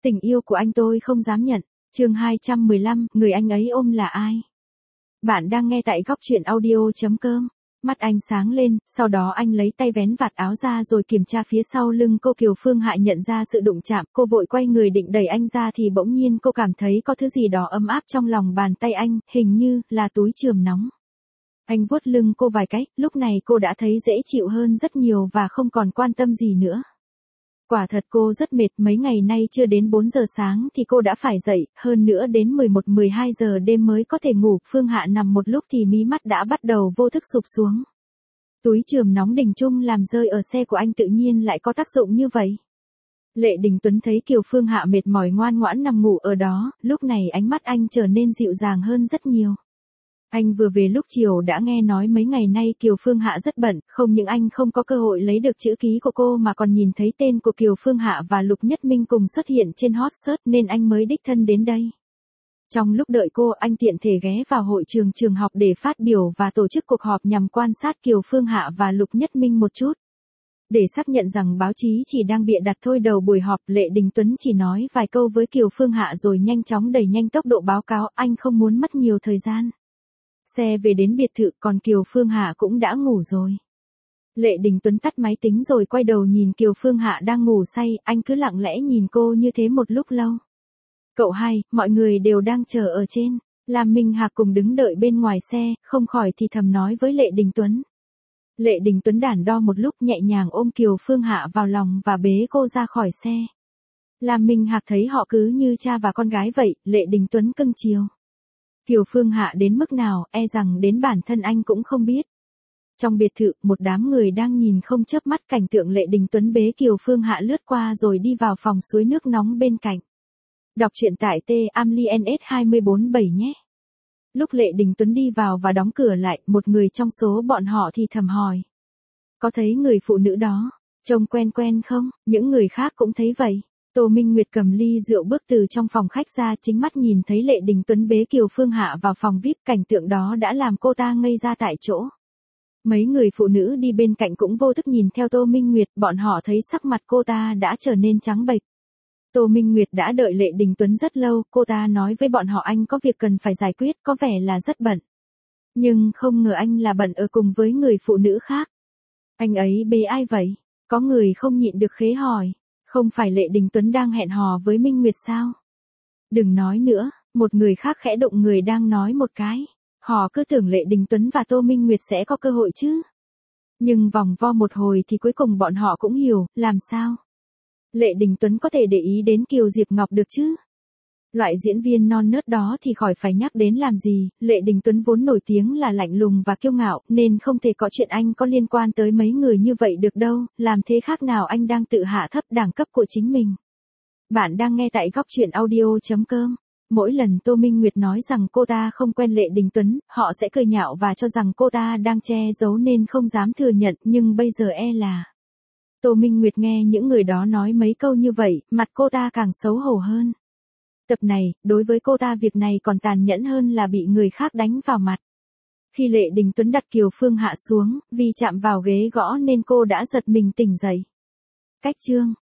Tình yêu của anh tôi không dám nhận. Chương 215, người anh ấy ôm là ai? Bạn đang nghe tại góc truyện audio.com. Mắt anh sáng lên, sau đó anh lấy tay vén vạt áo ra rồi kiểm tra phía sau lưng cô. Kiều Phương Hạ nhận ra sự đụng chạm, cô vội quay người định đẩy anh ra thì bỗng nhiên cô cảm thấy có thứ gì đó ấm áp trong lòng bàn tay anh, hình như là túi chườm nóng. Anh vuốt lưng cô vài cái, lúc này cô đã thấy dễ chịu hơn rất nhiều và không còn quan tâm gì nữa. Quả thật cô rất mệt, mấy ngày nay chưa đến 4 giờ sáng thì cô đã phải dậy, hơn nữa đến 11-12 giờ đêm mới có thể ngủ. Phương Hạ nằm một lúc thì mí mắt đã bắt đầu vô thức sụp xuống. Túi chườm nóng Đình Trung làm rơi ở xe của anh tự nhiên lại có tác dụng như vậy. Lệ Đình Tuấn thấy Kiều Phương Hạ mệt mỏi ngoan ngoãn nằm ngủ ở đó, lúc này ánh mắt anh trở nên dịu dàng hơn rất nhiều. Anh vừa về lúc chiều đã nghe nói mấy ngày nay Kiều Phương Hạ rất bận, không những anh không có cơ hội lấy được chữ ký của cô mà còn nhìn thấy tên của Kiều Phương Hạ và Lục Nhất Minh cùng xuất hiện trên hot search nên anh mới đích thân đến đây. Trong lúc đợi cô, anh tiện thể ghé vào hội trường học để phát biểu và tổ chức cuộc họp nhằm quan sát Kiều Phương Hạ và Lục Nhất Minh một chút. Để xác nhận rằng báo chí chỉ đang bịa đặt thôi, đầu buổi họp Lệ Đình Tuấn chỉ nói vài câu với Kiều Phương Hạ rồi nhanh chóng đẩy nhanh tốc độ báo cáo, anh không muốn mất nhiều thời gian. Xe về đến biệt thự còn Kiều Phương Hạ cũng đã ngủ rồi. Lệ Đình Tuấn tắt máy tính rồi quay đầu nhìn Kiều Phương Hạ đang ngủ say, anh cứ lặng lẽ nhìn cô như thế một lúc lâu. Cậu hai, mọi người đều đang chờ ở trên. Lam Minh Hạc cùng đứng đợi bên ngoài xe, không khỏi thì thầm nói với Lệ Đình Tuấn. Lệ Đình Tuấn đắn đo một lúc nhẹ nhàng ôm Kiều Phương Hạ vào lòng và bế cô ra khỏi xe. Lam Minh Hạc thấy họ cứ như cha và con gái vậy, Lệ Đình Tuấn cưng chiều. Kiều Phương Hạ đến mức nào, e rằng đến bản thân anh cũng không biết. Trong biệt thự, một đám người đang nhìn không chớp mắt cảnh tượng Lệ Đình Tuấn bế Kiều Phương Hạ lướt qua rồi đi vào phòng suối nước nóng bên cạnh. Đọc truyện tại TAMLINS247 nhé. Lúc Lệ Đình Tuấn đi vào và đóng cửa lại, một người trong số bọn họ thì thầm hỏi. Có thấy người phụ nữ đó, trông quen quen không? Những người khác cũng thấy vậy. Tô Minh Nguyệt cầm ly rượu bước từ trong phòng khách ra, chính mắt nhìn thấy Lệ Đình Tuấn bế Kiều Phương Hạ vào phòng VIP, cảnh tượng đó đã làm cô ta ngây ra tại chỗ. Mấy người phụ nữ đi bên cạnh cũng vô thức nhìn theo Tô Minh Nguyệt, bọn họ thấy sắc mặt cô ta đã trở nên trắng bệch. Tô Minh Nguyệt đã đợi Lệ Đình Tuấn rất lâu, cô ta nói với bọn họ anh có việc cần phải giải quyết, có vẻ là rất bận. Nhưng không ngờ anh là bận ở cùng với người phụ nữ khác. Anh ấy bế ai vậy? Có người không nhịn được khế hỏi. Không phải Lệ Đình Tuấn đang hẹn hò với Minh Nguyệt sao? Đừng nói nữa, một người khác khẽ đụng người đang nói một cái. Họ cứ tưởng Lệ Đình Tuấn và Tô Minh Nguyệt sẽ có cơ hội chứ. Nhưng vòng vo một hồi thì cuối cùng bọn họ cũng hiểu, làm sao? Lệ Đình Tuấn có thể để ý đến Kiều Diệp Ngọc được chứ? Loại diễn viên non nớt đó thì khỏi phải nhắc đến làm gì, Lệ Đình Tuấn vốn nổi tiếng là lạnh lùng và kiêu ngạo, nên không thể có chuyện anh có liên quan tới mấy người như vậy được đâu, làm thế khác nào anh đang tự hạ thấp đẳng cấp của chính mình. Bạn đang nghe tại góc truyện audio.com. Mỗi lần Tô Minh Nguyệt nói rằng cô ta không quen Lệ Đình Tuấn, họ sẽ cười nhạo và cho rằng cô ta đang che giấu nên không dám thừa nhận, nhưng bây giờ e là... Tô Minh Nguyệt nghe những người đó nói mấy câu như vậy, mặt cô ta càng xấu hổ hơn. Tập này, đối với cô ta việc này còn tàn nhẫn hơn là bị người khác đánh vào mặt. Khi Lệ Đình Tuấn đặt Kiều Phương Hạ xuống, vì chạm vào ghế gõ nên cô đã giật mình tỉnh dậy. Cách chương